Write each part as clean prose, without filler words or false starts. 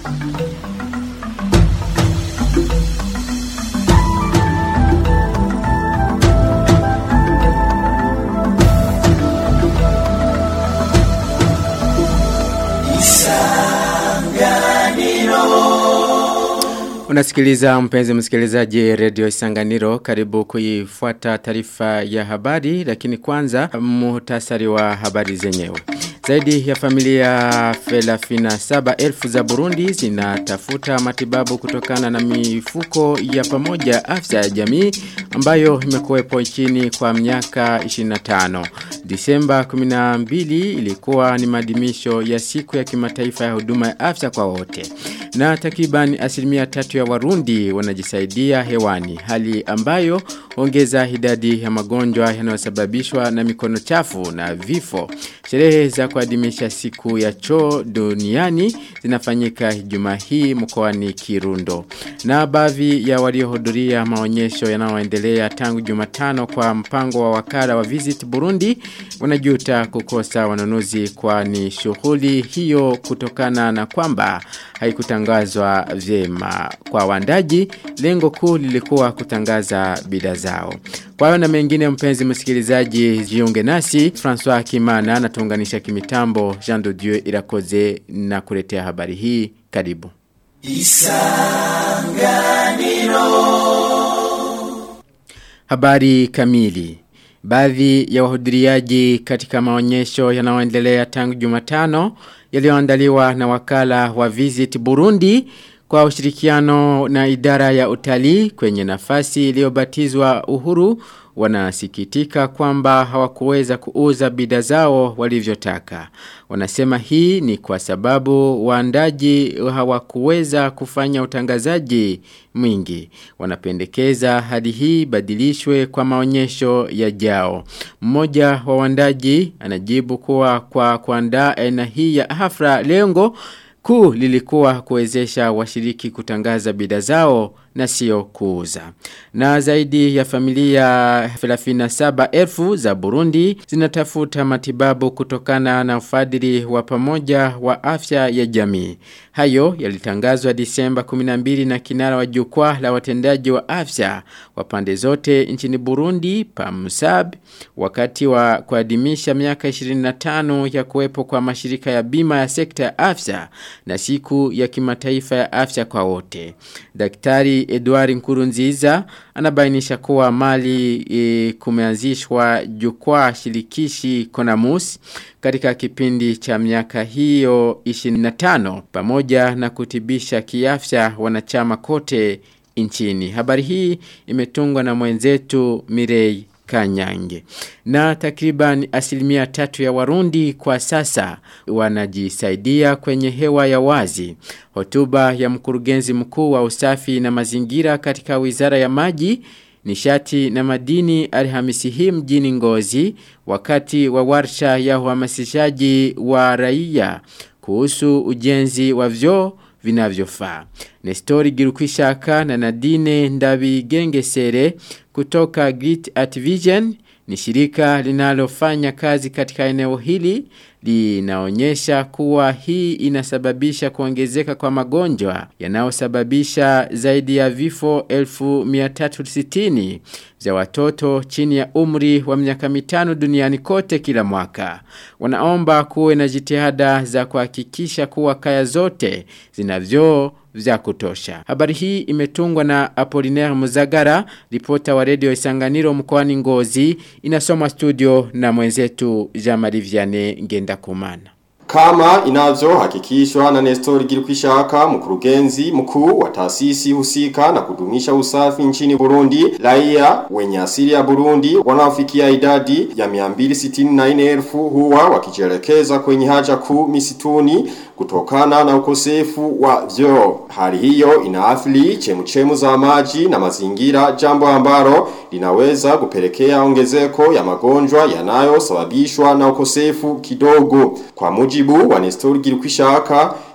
Unasikiliza mpenzi msikilizaji Radio Isanganiro, karibu kuifuata taarifa ya habari, lakini kwanza muhtasari wa habari zenyewe. Zaidi ya familia 37,000 za Burundi zinatafuta matibabu kutokana na mifuko ya pamoja afya ya jamii ambayo imekuwepo nchini kwa miaka 25. Disemba 12 ilikuwa ni maadhimisho ya siku ya kimataifa ya huduma ya afya kwa wote. Na takriban 3% ya Warundi wanajisaidia hewani, hali ambayo ongeza idadi ya magonjwa yanayosababishwa na mikono chafu na vifo. Sherehe za kuadhimisha siku ya choo duniani zinafanyika Ijumaa hii mkoani Kirundo. Na baadhi ya waliohudhuria maonyesho yanayoendelea tangu Jumatano kwa mpango wa wakala wa Visit Burundi wanajuta kukosa wanunuzi, kwani shughuli hiyo kutokana na kwamba haikutangazwa vyema kwa waandaji. Lengo kuu lilikuwa kutangaza bidhaa zao. Kwa hiyo na mengine, mpenzi msikilizaji, jiunge nasi. François Kimana anatuunganisha kimitambo, Jean de Dieu Irakoze na kuletea habari hii. Karibu Isanganiro. Habari kamili. Baadhi ya wahudhuriaji katika maonyesho yanayoendelea tangu Jumatano yaliyoandaliwa na wakala wa Visit Burundi kwa ushirikiano na idara ya utalii kwenye nafasi iliyobatizwa Uhuru wanasikitika kwamba hawakuweza kuuza bidhaa zao walivyotaka. Wanasema hii ni kwa sababu waandaji hawakuweza kufanya utangazaji mwingi. Wanapendekeza hadi hii badilishwe kwa maonyesho yajao. Mmoja wa waandaji anajibu kuwa kwa kuandaa aina hii ya hafla, lengo kuu lilikuwa kuwezesha washiriki kutangaza bidhaa zao na sio kuuza. Na zaidi ya familia 37,000 za Burundi zinatafuta matibabu kutokana na ufadhili wa pamoja wa afya ya jamii. Hayo yalitangazwa Disemba 12 na kinara wa jukwaa la watendaji wa afya wa pande zote nchini Burundi, PAMSAB, wakati wa kuadhimisha miaka 25 ya kuwepo kwa mashirika ya bima ya sekta ya afya na siku ya kimataifa ya afya kwa wote. Daktari Edward Nkurunziza anabainisha kuwa mali kumeanzishwa jukwaa shirikishi Konamus katika kipindi cha miaka hiyo 25 pamoja na kutibisha kiafya wanachama kote nchini. Habari hii imetungwa na mwenzetu Mirei Kanyange. Na takriban 3% ya Warundi kwa sasa wanajisaidia kwenye hewa ya wazi. Hotuba ya mkurugenzi mkuu wa usafi na mazingira katika Wizara ya Maji, Nishati na Madini Alhamisi hii mjini Ngozi wakati wa warsha ya uhamasishaji wa raia kuhusu ujenzi wa vyoo vinavyofaa. Nestori Girukwishaka na Nadine Ndabigengesere kutoka Grit at Vision ni shirika linalofanya kazi katika eneo hili, linaonyesha kuwa hii inasababisha kuongezeka kwa magonjwa yanayosababisha zaidi ya vifo 1360 za watoto chini ya umri wa miaka 5 duniani kote kila mwaka. Wanaomba kuwe na jitihada za kuhakikisha kuwa kaya zote zina vyoo vya kutosha. Habari hii imetungwa na Apollinaire Muzagara, ripota wa Radio Isanganiro mkoani Ngozi, inasoma studio na mwenzetu Jean-Marie Vianney Ngendakumana. Kama inazohakikishwa na Nestori Girukwishaka, mkurugenzi mkuu wa taasisi husika na kudumisha usafi nchini Burundi, raia wenye asili ya Burundi wanaofikia idadi ya 264,000 huwa wakijielekeza kwenye haja kuu misituni kutokana na ukosefu wa vyoo. Hali hiyo inaathiri chemchemu za maji na mazingira, jambo ambalo linaweza kupelekea ongezeko ya magonjwa yanayosababishwa na ukosefu kidogo. Kwa mujibu wa Nestori Girukwishaka,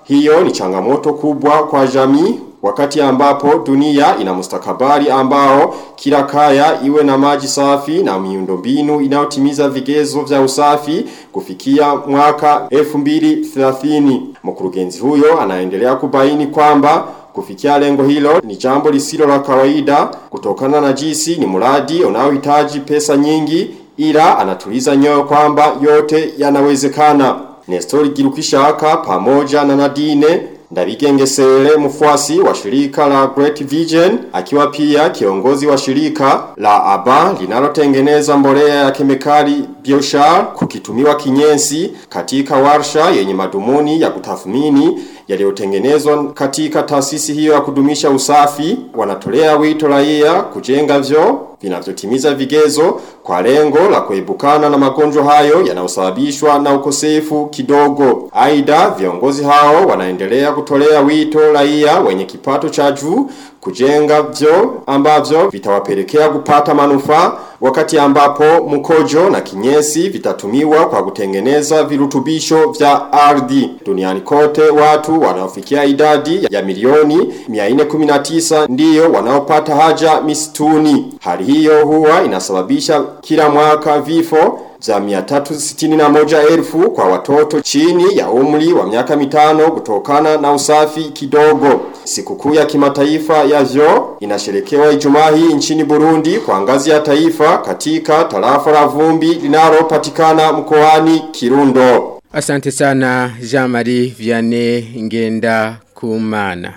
hiyo ni changamoto kubwa kwa jamii wakati ambapo dunia ina mustakabali ambao kila kaya iwe na maji safi na miundombinu inayotimiza vigezo vya usafi kufikia mwaka 2030. Mkurugenzi huyo anaendelea kubaini kwamba kufikia lengo hilo ni jambo lisilo la kawaida kutokana na jinsi ni mradi unaohitaji pesa nyingi, ila anatuliza nyoyo kwamba yote yanawezekana. Nestor Girukishaka pamoja na Nadine Ndabigengesele, mfuasi wa shirika la Great Vision, akiwa pia kiongozi wa shirika la ABA linalotengeneza mbolea ya kemikali Biochar kukitumiwa kinyesi katika warsha yenye madhumuni ya kutathmini yaliyotengenezwa katika taasisi hiyo ya kudumisha usafi, wanatolea wito raia kujenga vyoo vinavyotimiza vigezo kwa lengo la kuepukana na magonjwa hayo yanayosababishwa na ukosefu kidogo. Aidha, viongozi hao wanaendelea kutolea wito raia wenye kipato cha juu kujenga vyoo ambavyo vitawapelekea kupata manufaa wakati ambapo mkojo na kinyesi vitatumiwa kwa kutengeneza virutubisho vya ardhi. Duniani kote watu wanaofikia idadi ya milioni 419 ndiyo wanaopata haja misituni. Hali hiyo huwa inasababisha kila mwaka vifo za 361,000 kwa watoto chini ya umri wa miaka 5 kutokana na usafi kidogo. Sikukuu ya kimataifa ya vyoo inasherekewa Ijumaa hii nchini Burundi kwa ngazi ya taifa katika tarafa la Vumbi linalopatikana mkoani Kirundo. Asante sana Jean-Marie Vianney Ngenda Kumana.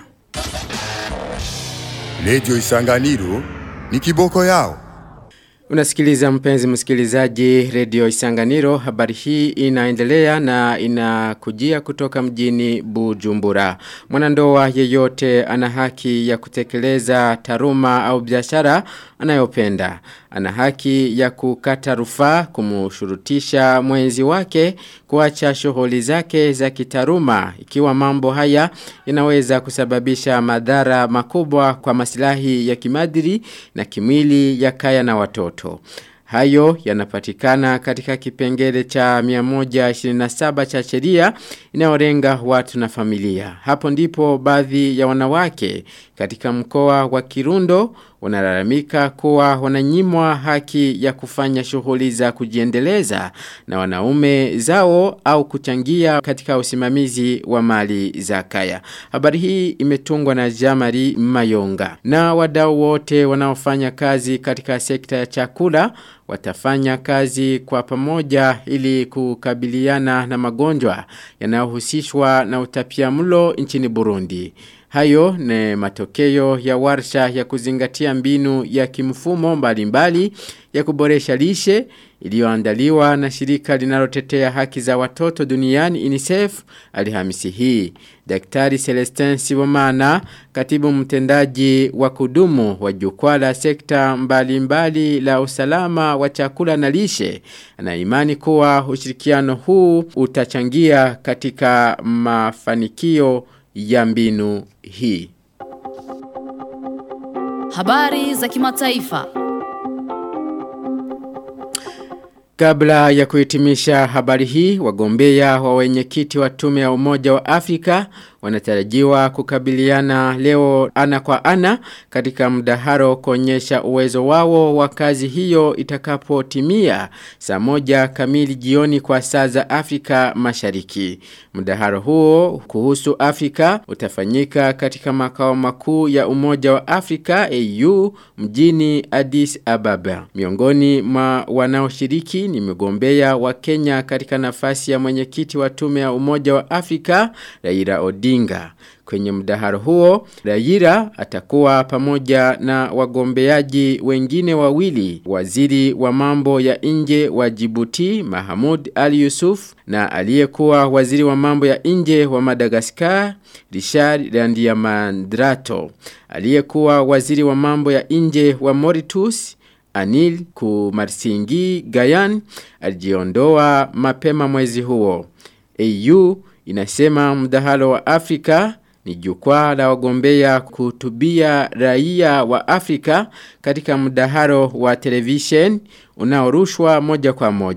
Radio Isanganiro ni kiboko yao. Unasikiliza mpenzi msikilizaji Radio Isanganiro. Habari hii inaendelea na inakujia kutoka mjini Bujumbura. Mwanandoa yeyote ana haki ya kutekeleza taaluma au biashara anayopenda. Ana haki ya kukata rufaa kumshurutisha mwenzi wake kuacha shughuli zake za kitaaluma ikiwa mambo haya yanaweza kusababisha madhara makubwa kwa maslahi ya kimaadili na kimwili ya kaya na watoto. Hayo yanapatikana katika kipengele cha 127 cha sheria inayolenga watu na familia. Hapo ndipo baadhi ya wanawake katika mkoa wa Kirundo wanalalamika kuwa wananyimwa haki ya kufanya shughuli za kujiendeleza na wanaume zao au kuchangia katika usimamizi wa mali za kaya. Habari hii imetungwa na Jamari Mayonga. Na wadau wote wanaofanya kazi katika sekta ya chakula watafanya kazi kwa pamoja ili kukabiliana na magonjwa yanayohusishwa na utapiamlo nchini Burundi. Hayo ni matokeo ya warsha ya kuzingatia mbinu ya kimfumo mbalimbali ya kuboresha lishe iliyoandaliwa na shirika linalotetea haki za watoto duniani UNICEF Alhamisi hii. Daktari Celestin Sibomana, katibu mtendaji wa kudumu wa jukwaa la sekta mbalimbali la usalama wa chakula na lishe, ana imani kuwa ushirikiano huu utachangia katika mafanikio ya mbinu hii. Habari za kimataifa. Kabla ya kuhitimisha habari hii, wagombea wa wenyekiti wa tume ya Umoja wa Afrika wanatarajiwa kukabiliana leo ana kwa ana katika mdahalo kuonyesha uwezo wao wa kazi hiyo itakapotimia saa 1 kamili jioni kwa saa za Afrika Mashariki. Mdahalo huo kuhusu Afrika utafanyika katika makao makuu ya Umoja wa Afrika AU mjini Addis Ababa. Miongoni mwa wanaoshiriki ni mgombea wa Kenya katika nafasi ya mwenyekiti wa tume ya Umoja wa Afrika Raila Odinga. Kwenye mdahalo huo, Raila atakuwa pamoja na wagombeaji wengine wawili, waziri wa mambo ya nje wa Djibouti Mahamoud Ali Yusuf na aliyekuwa waziri wa mambo ya nje wa Madagascar Richard Randiamandrato. Aliyekuwa waziri wa mambo ya nje wa Mauritius Anil Kumarsingi Gayan alijiondoa mapema mwezi huo. AU inasema mdahalo wa Afrika ni jukwaa la wagombea kuhutubia raia wa Afrika katika mdahalo wa television unaorushwa moja kwa moja.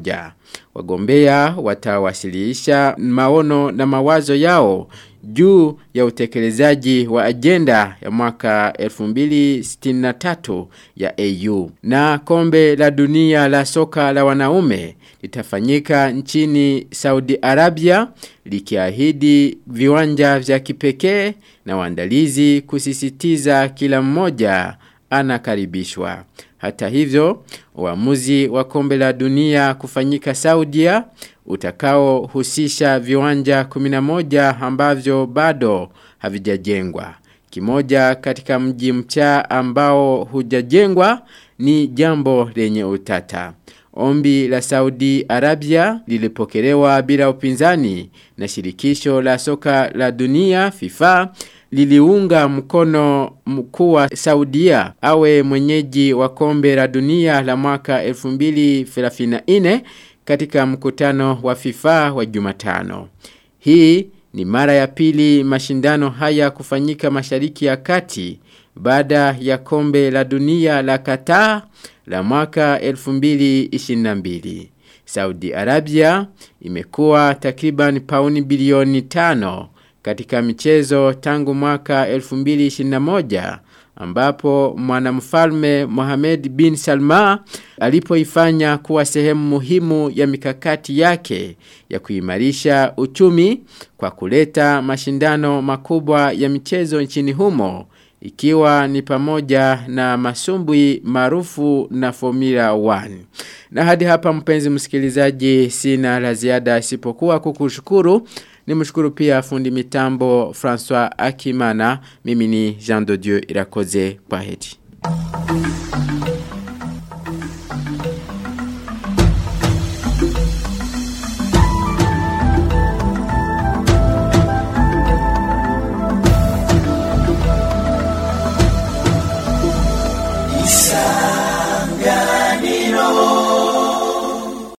Wagombea watawasilisha maono na mawazo yao juu ya utekelezaji wa agenda ya mwaka 2063 ya AU. Na kombe la dunia la soka la wanaume litafanyika nchini Saudi Arabia, likiahidi viwanja vya kipekee na waandalizi kusisitiza kila mmoja anakaribishwa. Hata hivyo, uamuzi wa kombe la dunia kufanyika Saudia utakao husisha viwanja 11 ambavyo bado havijajengwa. Kimoja katika mji mcha ambao hujajengwa ni jambo lenye utata. Ombi la Saudi Arabia lilipokelewa bila upinzani na shirikisho la soka la dunia FIFA liliunga mkono mkuu wa Saudia awe mwenyeji wa kombe la dunia la mwaka 2034 katika mkutano wa FIFA wa Jumatano. Hii ni mara ya pili mashindano haya kufanyika Mashariki ya Kati baada ya kombe la dunia la Qatar la mwaka 2022. Saudi Arabia imekuwa takriban pauni bilioni 5 katika michezo tangu mwaka 2021 ambapo mwanamfalme Mohammed bin Salman alipoifanya kuwa sehemu muhimu ya mikakati yake ya kuimarisha uchumi kwa kuleta mashindano makubwa ya michezo nchini humo, ikiwa ni pamoja na masumbwi maarufu na Formula 1. Na hadi hapa mpenzi msikilizaji, sina la ziada isipokuwa kukushukuru. Nimshukuru pia fundi mitambo François Akimana. Mimi ni Jean de Dieu Irakoze. Kwaheri.